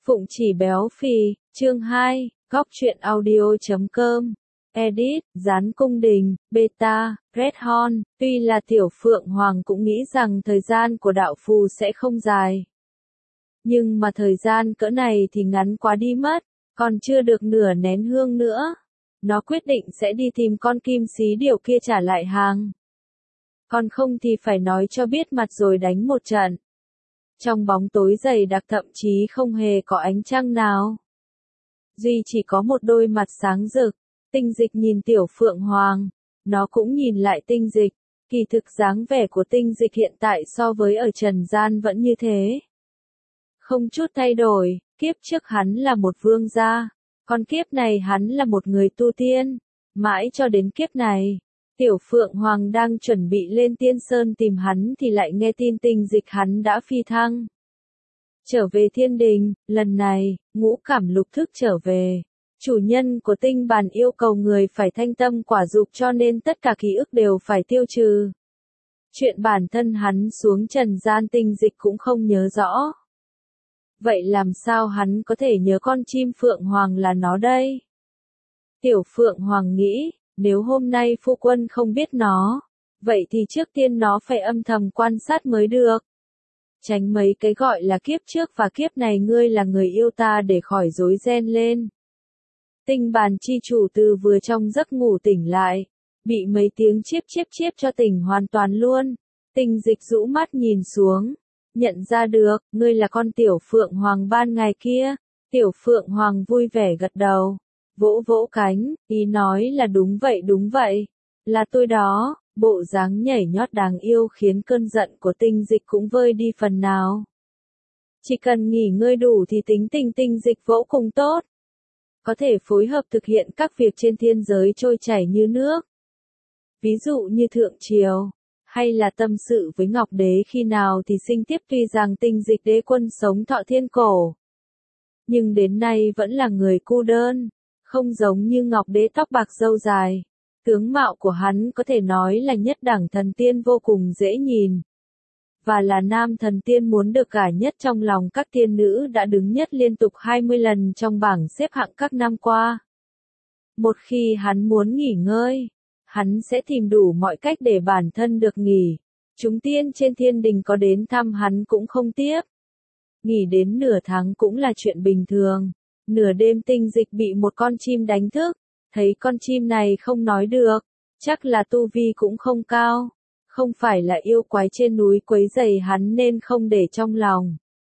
Phụng Chỉ béo phì, chương 2, góc truyện audio.com. Edit, Gián Cung Đình, Beta, Red Horn. Tuy là Tiểu Phượng Hoàng cũng nghĩ rằng thời gian của đạo phù sẽ không dài. Nhưng mà thời gian cỡ này thì ngắn quá đi mất, còn chưa được nửa nén hương nữa. Nó quyết định sẽ đi tìm con kim xí điều kia trả lại hàng. Còn không thì phải nói cho biết mặt rồi đánh một trận. Trong bóng tối dày đặc thậm chí không hề có ánh trăng nào. Duy chỉ có một đôi mặt sáng rực. Tinh Dịch nhìn Tiểu Phượng Hoàng. Nó cũng nhìn lại Tinh Dịch. Kỳ thực dáng vẻ của Tinh Dịch hiện tại so với ở trần gian vẫn như thế. Không chút thay đổi, kiếp trước hắn là một vương gia. Còn kiếp này hắn là một người tu tiên. Mãi cho đến kiếp này, Tiểu Phượng Hoàng đang chuẩn bị lên Tiên Sơn tìm hắn thì lại nghe tin Tinh Dịch hắn đã phi thăng. Trở về thiên đình, lần này, ngũ cảm lục thức trở về. Chủ nhân của tinh bàn yêu cầu người phải thanh tâm quả dục cho nên tất cả ký ức đều phải tiêu trừ. Chuyện bản thân hắn xuống trần gian Tinh Dịch cũng không nhớ rõ. Vậy làm sao hắn có thể nhớ con chim Phượng Hoàng là nó đây? Tiểu Phượng Hoàng nghĩ, nếu hôm nay phu quân không biết nó, vậy thì trước tiên nó phải âm thầm quan sát mới được. Tránh mấy cái gọi là kiếp trước và kiếp này ngươi là người yêu ta để khỏi rối ren lên. Tinh bàn chi chủ từ vừa trong giấc ngủ tỉnh lại, bị mấy tiếng chiếp cho tỉnh hoàn toàn luôn. Tinh Dịch rũ mắt nhìn xuống, nhận ra được, ngươi là con Tiểu Phượng Hoàng ban ngày kia. Tiểu Phượng Hoàng vui vẻ gật đầu, vỗ vỗ cánh, ý nói là đúng vậy, là tôi đó. Bộ dáng nhảy nhót đáng yêu khiến cơn giận của Tinh Dịch cũng vơi đi phần nào. Chỉ cần nghỉ ngơi đủ thì tính tình Tinh Dịch vô cùng tốt. Có thể phối hợp thực hiện các việc trên thiên giới trôi chảy như nước. Ví dụ như thượng triều, hay là tâm sự với Ngọc Đế khi nào thì sinh tiếp. Tuy rằng Tinh Dịch đế quân sống thọ thiên cổ, nhưng đến nay vẫn là người cô đơn, không giống như Ngọc Đế tóc bạc râu dài. Tướng mạo của hắn có thể nói là nhất đẳng thần tiên vô cùng dễ nhìn. Và là nam thần tiên muốn được gả nhất trong lòng các tiên nữ đã đứng nhất liên tục 20 lần trong bảng xếp hạng các năm qua. Một khi hắn muốn nghỉ ngơi, hắn sẽ tìm đủ mọi cách để bản thân được nghỉ. Chúng tiên trên thiên đình có đến thăm hắn cũng không tiếc. Nghỉ đến nửa tháng cũng là chuyện bình thường. Nửa đêm Tinh Dịch bị một con chim đánh thức. Thấy con chim này không nói được, chắc là tu vi cũng không cao, không phải là yêu quái trên núi quấy rầy hắn nên không để trong lòng.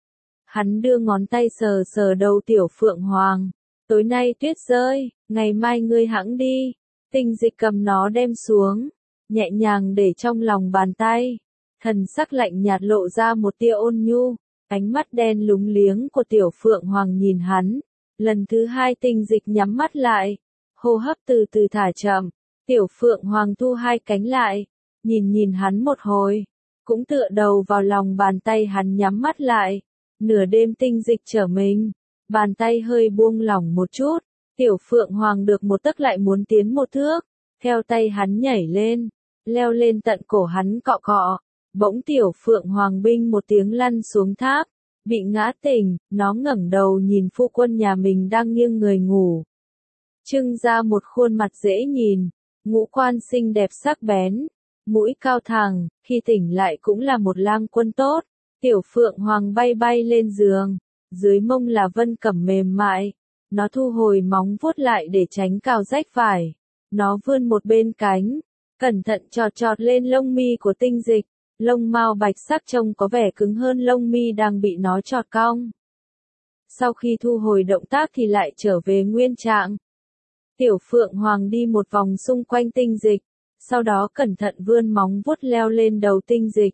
Hắn đưa ngón tay sờ sờ đầu Tiểu Phượng Hoàng, tối nay tuyết rơi, ngày mai ngươi hẵng đi. Tinh Dịch cầm nó đem xuống, nhẹ nhàng để trong lòng bàn tay, thần sắc lạnh nhạt lộ ra một tia ôn nhu, ánh mắt đen lúng liếng của Tiểu Phượng Hoàng nhìn hắn. Lần thứ hai Tinh Dịch nhắm mắt lại. Hô hấp từ từ thả chậm, Tiểu Phượng Hoàng thu hai cánh lại, nhìn hắn một hồi, cũng tựa đầu vào lòng bàn tay hắn nhắm mắt lại. Nửa đêm Tinh Dịch trở mình, bàn tay hơi buông lỏng một chút, Tiểu Phượng Hoàng được một tấc lại muốn tiến một thước, theo tay hắn nhảy lên, leo lên tận cổ hắn cọ cọ, bỗng Tiểu Phượng Hoàng binh một tiếng lăn xuống tháp, bị ngã tỉnh, nó ngẩng đầu nhìn phu quân nhà mình đang nghiêng người ngủ. Trưng ra một khuôn mặt dễ nhìn, ngũ quan xinh đẹp sắc bén, mũi cao thẳng, khi tỉnh lại cũng là một lang quân tốt. Tiểu Phượng Hoàng bay lên giường, dưới mông là vân cẩm mềm mại, nó thu hồi móng vuốt lại để tránh cào rách vải. Nó vươn một bên cánh, cẩn thận chọt lên lông mi của Tinh Dịch, lông mao bạch sắc trông có vẻ cứng hơn lông mi đang bị nó chọt cong. Sau khi thu hồi động tác thì lại trở về nguyên trạng. Tiểu Phượng Hoàng đi một vòng xung quanh Tinh Dịch, sau đó cẩn thận vươn móng vuốt leo lên đầu Tinh Dịch.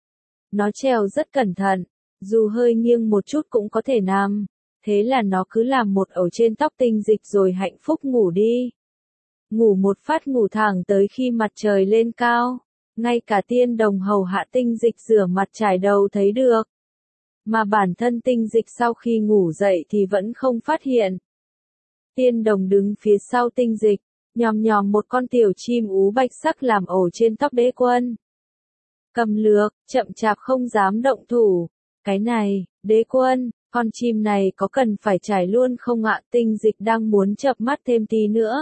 Nó trèo rất cẩn thận, dù hơi nghiêng một chút cũng có thể nằm, thế là nó cứ làm một ổ trên tóc Tinh Dịch rồi hạnh phúc ngủ đi. Ngủ một phát ngủ thẳng tới khi mặt trời lên cao, ngay cả tiên đồng hầu hạ Tinh Dịch rửa mặt chải đầu thấy được. Mà bản thân Tinh Dịch sau khi ngủ dậy thì vẫn không phát hiện. Tiên đồng đứng phía sau Tinh Dịch, nhòm một con tiểu chim ú bạch sắc làm ổ trên tóc đế quân. Cầm lược, chậm chạp không dám động thủ. Cái này, đế quân, Con chim này có cần phải trải luôn không ạ? Tinh Dịch đang muốn chợp mắt thêm tí nữa.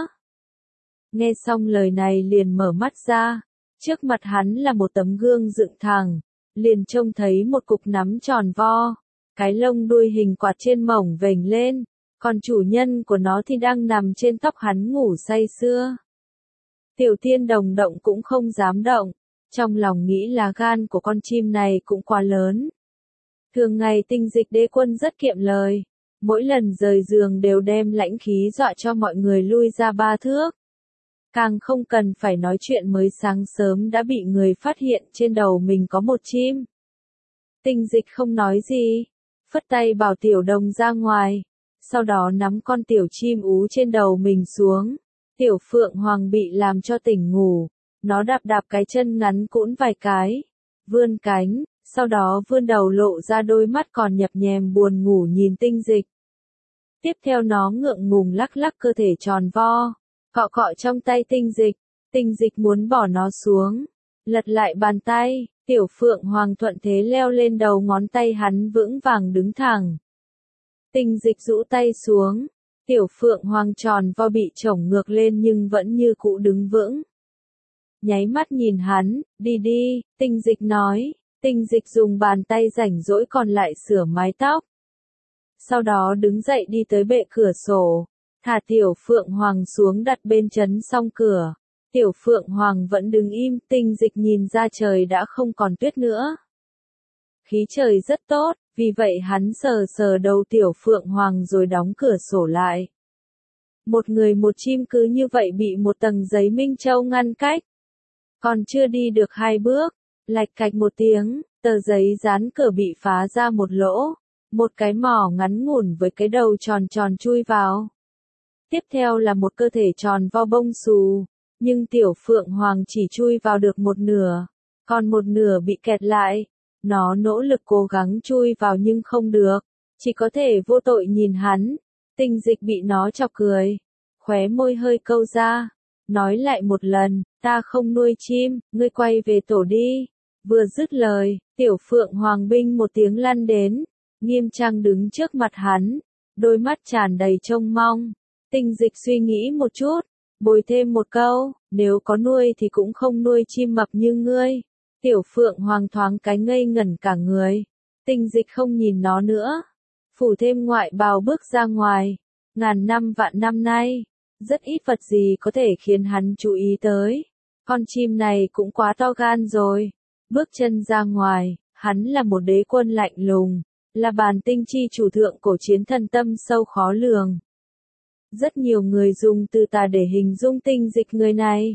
Nghe xong lời này liền mở mắt ra. Trước mặt hắn là một tấm gương dựng thẳng. Liền trông thấy một cục nắm tròn vo. Cái lông đuôi hình quạt trên mổng vểnh lên. Còn chủ nhân của nó thì đang nằm trên tóc hắn ngủ say sưa. Tiểu Thiên Đồng động cũng không dám động. Trong lòng nghĩ là gan của con chim này cũng quá lớn. Thường ngày Tinh Dịch đế quân rất kiệm lời. Mỗi lần rời giường đều đem lãnh khí dọa cho mọi người lui ra 3 thước. Càng không cần phải nói chuyện mới sáng sớm đã bị người phát hiện trên đầu mình có một chim. Tinh Dịch không nói gì. Phất tay bảo Tiểu Đồng ra ngoài. Sau đó nắm con tiểu chim ú trên đầu mình xuống. Tiểu Phượng Hoàng bị làm cho tỉnh ngủ. Nó đạp đạp cái chân ngắn cũn vài cái. Vươn cánh. Sau đó vươn đầu lộ ra đôi mắt còn nhập nhèm buồn ngủ nhìn Tinh Dịch. Tiếp theo nó ngượng ngùng lắc lắc cơ thể tròn vo. Cọ cọ trong tay Tinh Dịch. Tinh Dịch muốn bỏ nó xuống. Lật lại bàn tay. Tiểu Phượng Hoàng thuận thế leo lên đầu ngón tay hắn vững vàng đứng thẳng. Tinh Dịch rũ tay xuống. Tiểu Phượng Hoàng tròn vo bị chổng ngược lên nhưng vẫn như cũ đứng vững. Nháy mắt nhìn hắn. Đi đi, Tinh Dịch nói. Tinh Dịch dùng bàn tay rảnh rỗi còn lại sửa mái tóc. Sau đó đứng dậy đi tới bệ cửa sổ. Thả Tiểu Phượng Hoàng xuống đặt bên chấn song cửa. Tiểu Phượng Hoàng vẫn đứng im. Tinh Dịch nhìn ra trời đã không còn tuyết nữa. Khí trời rất tốt, vì vậy hắn sờ sờ đầu Tiểu Phượng Hoàng rồi đóng cửa sổ lại. Một người một chim cứ như vậy bị một tầng giấy minh châu ngăn cách. Còn chưa đi được 2 bước. Lạch cạch một tiếng, tờ giấy dán cửa bị phá ra một lỗ. Một cái mỏ ngắn ngủn với cái đầu tròn tròn chui vào. Tiếp theo là một cơ thể tròn vo bông xù. Nhưng Tiểu Phượng Hoàng chỉ chui vào được một nửa. Còn một nửa bị kẹt lại. Nó nỗ lực cố gắng chui vào nhưng không được. Chỉ có thể vô tội nhìn hắn. Tinh Dịch bị nó chọc cười. Khóe môi hơi câu ra. Nói lại một lần, ta không nuôi chim, ngươi quay về tổ đi. Vừa dứt lời, Tiểu Phượng Hoàng binh một tiếng lăn đến. Nghiêm trang đứng trước mặt hắn. Đôi mắt tràn đầy trông mong. Tinh Dịch suy nghĩ một chút. Bồi thêm một câu, nếu có nuôi thì cũng không nuôi chim mập như ngươi. Tiểu Phượng Hoàng thoáng cái ngây ngẩn cả người. Tinh Dịch không nhìn nó nữa. Phủ thêm ngoại bào bước ra ngoài. Ngàn năm vạn năm nay, rất ít vật gì có thể khiến hắn chú ý tới. Con chim này cũng quá to gan rồi. Bước chân ra ngoài, hắn là một đế quân lạnh lùng. Là bàn tinh chi chủ thượng cổ chiến thần tâm sâu khó lường. Rất nhiều người dùng từ tà để hình dung Tinh Dịch người này.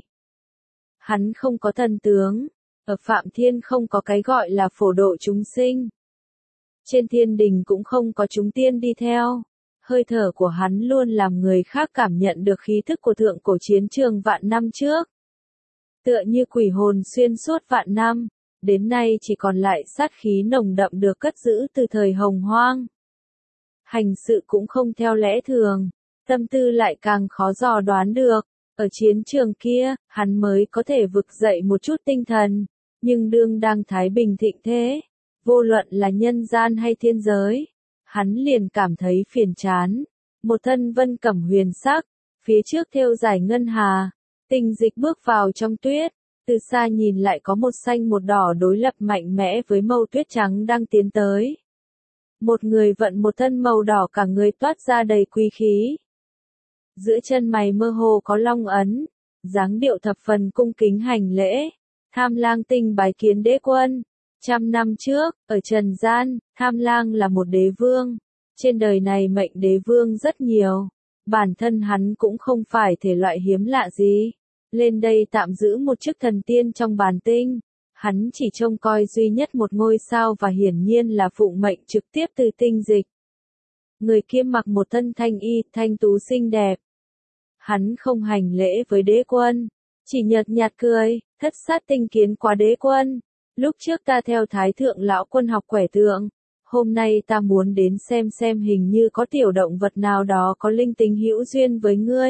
Hắn không có thần tướng. Ở Phạm Thiên không có cái gọi là phổ độ chúng sinh. Trên thiên đình cũng không có chúng tiên đi theo. Hơi thở của hắn luôn làm người khác cảm nhận được khí thức của thượng cổ chiến trường vạn năm trước. Tựa như quỷ hồn xuyên suốt vạn năm, đến nay chỉ còn lại sát khí nồng đậm được cất giữ từ thời Hồng Hoang. Hành sự cũng không theo lẽ thường, tâm tư lại càng khó dò đoán được. Ở chiến trường kia, hắn mới có thể vực dậy một chút tinh thần, nhưng đương đang thái bình thịnh thế, vô luận là nhân gian hay thiên giới, hắn liền cảm thấy phiền chán. Một thân vân cẩm huyền sắc, phía trước thêu dài ngân hà. Tinh Dịch bước vào trong tuyết, từ xa nhìn lại có một xanh một đỏ đối lập mạnh mẽ với màu tuyết trắng đang tiến tới. Một người vận một thân màu đỏ cả người toát ra đầy quý khí. Giữa chân mày mơ hồ có long ấn, dáng điệu thập phần cung kính hành lễ. Tham Lang Tinh bái kiến đế quân. 100 năm trước, ở Trần gian, Tham Lang là một đế vương. Trên đời này mệnh đế vương rất nhiều. Bản thân hắn cũng không phải thể loại hiếm lạ gì. Lên đây tạm giữ một chức thần tiên trong bàn tinh. Hắn chỉ trông coi duy nhất một ngôi sao và hiển nhiên là phụng mệnh trực tiếp từ Tinh Dịch. Người kia mặc một thân thanh y, thanh tú xinh đẹp. Hắn không hành lễ với đế quân, chỉ nhợt nhạt cười, thất sát tinh kiến quá đế quân. Lúc trước ta theo thái thượng lão quân học quẻ tượng, hôm nay ta muốn đến xem hình như có tiểu động vật nào đó có linh tính hữu duyên với ngươi.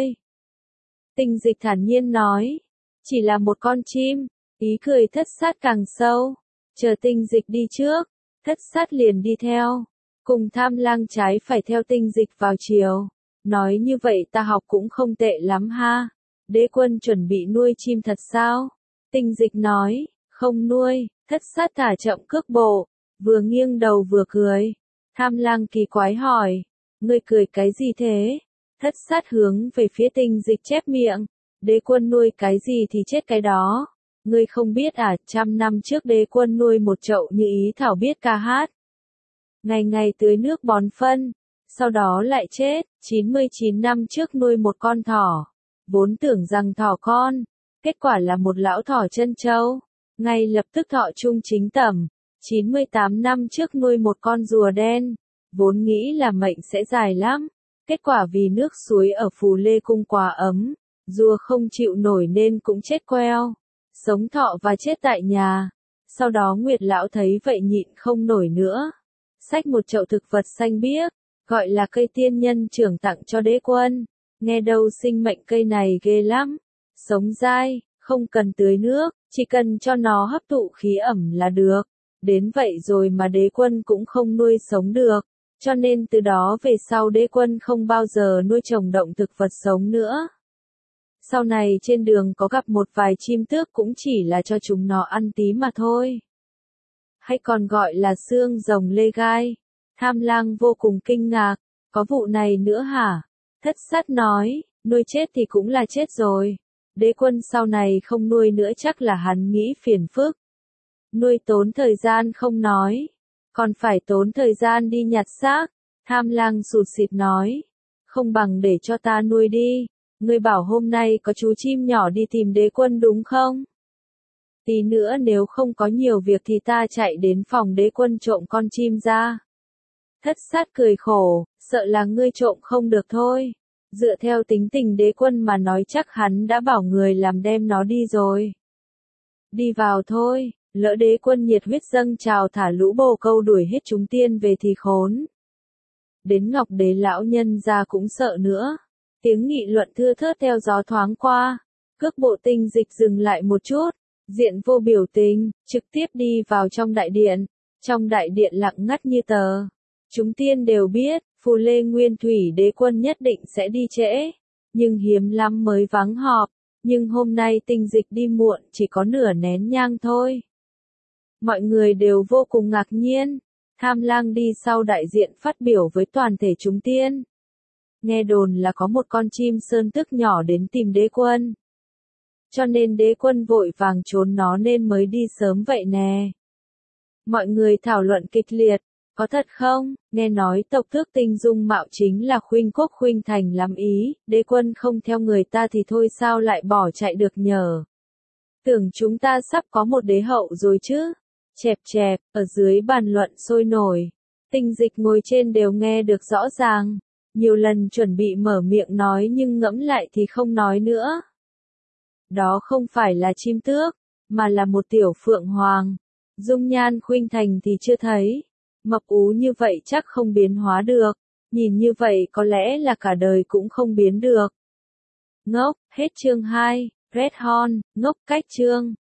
Tinh Dịch thản nhiên nói, chỉ là một con chim, ý cười thất sát càng sâu. Chờ Tinh Dịch đi trước, thất sát liền đi theo. Cùng Tham Lang trái phải theo Tinh Dịch vào chiều. Nói như vậy ta học cũng không tệ lắm ha. Đế quân chuẩn bị nuôi chim thật sao? Tinh Dịch nói, không nuôi. Thất sát thả chậm cước bộ, vừa nghiêng đầu vừa cười. Tham Lang kỳ quái hỏi, ngươi cười cái gì thế? Thất sát hướng về phía Tinh Dịch chép miệng, đế quân nuôi cái gì thì chết cái đó. Ngươi không biết à, 100 năm trước đế quân nuôi một chậu như ý thảo biết ca hát. Ngày ngày tưới nước bón phân, sau đó lại chết. 99 năm trước nuôi một con thỏ, vốn tưởng rằng thỏ con, kết quả là một lão thỏ chân trâu, ngay lập tức thọ trung chính tẩm. 98 năm trước nuôi một con rùa đen, vốn nghĩ là mệnh sẽ dài lắm, kết quả vì nước suối ở Phù Lê Cung quá ấm, rùa không chịu nổi nên cũng chết queo, sống thọ và chết tại nhà. Sau đó Nguyệt lão thấy vậy nhịn không nổi nữa, xách một chậu thực vật xanh biếc, gọi là cây tiên nhân trưởng tặng cho đế quân. Nghe đâu sinh mệnh cây này ghê lắm, sống dai, không cần tưới nước, chỉ cần cho nó hấp thụ khí ẩm là được. Đến vậy rồi mà đế quân cũng không nuôi sống được, cho nên từ đó về sau đế quân không bao giờ nuôi trồng động thực vật sống nữa. Sau này trên đường có gặp một vài chim tước cũng chỉ là cho chúng nó ăn tí mà thôi. Hay còn gọi là xương rồng lê gai. Tham Lang vô cùng kinh ngạc, có vụ này nữa hả? Thất sát nói, nuôi chết thì cũng là chết rồi. Đế quân sau này không nuôi nữa chắc là hắn nghĩ phiền phức. Nuôi tốn thời gian không nói, còn phải tốn thời gian đi nhặt xác. Tham Lang sụt sịt nói, không bằng để cho ta nuôi đi. Ngươi bảo hôm nay có chú chim nhỏ đi tìm đế quân đúng không? Tí nữa nếu không có nhiều việc thì ta chạy đến phòng đế quân trộm con chim ra. Thất sát cười khổ, sợ là ngươi trộm không được thôi. Dựa theo tính tình đế quân mà nói chắc hắn đã bảo người làm đem nó đi rồi. Đi vào thôi, lỡ đế quân nhiệt huyết dâng trào thả lũ bồ câu đuổi hết chúng tiên về thì khốn. Đến Ngọc Đế lão nhân ra cũng sợ nữa. Tiếng nghị luận thưa thớt theo gió thoáng qua. Cước bộ Tinh Dịch dừng lại một chút, diện vô biểu tình, trực tiếp đi vào trong đại điện. Trong đại điện lặng ngắt như tờ. Chúng tiên đều biết, Phù Lê Nguyên Thủy đế quân nhất định sẽ đi trễ, nhưng hiếm lắm mới vắng họp, nhưng hôm nay Tinh Dịch đi muộn chỉ có nửa nén nhang thôi. Mọi người đều vô cùng ngạc nhiên, Tham Lang đi sau đại diện phát biểu với toàn thể chúng tiên. Nghe đồn là có một con chim sơn tước nhỏ đến tìm đế quân. Cho nên đế quân vội vàng trốn nó nên mới đi sớm vậy nè. Mọi người thảo luận kịch liệt. Có thật không? Nghe nói tộc tước Tinh dung mạo chính là khuynh quốc khuynh thành lắm ý, đế quân không theo người ta thì thôi sao lại bỏ chạy được nhờ. Tưởng chúng ta sắp có một đế hậu rồi chứ. Chẹp chẹp, ở dưới bàn luận sôi nổi. Tinh Dịch ngồi trên đều nghe được rõ ràng. Nhiều lần chuẩn bị mở miệng nói nhưng ngẫm lại thì không nói nữa. Đó không phải là chim tước, mà là một tiểu phượng hoàng. Dung nhan khuynh thành thì chưa thấy. Mập ú như vậy chắc không biến hóa được, nhìn như vậy có lẽ là cả đời cũng không biến được. Ngốc, hết chương 2, Red Horn, ngốc cách chương.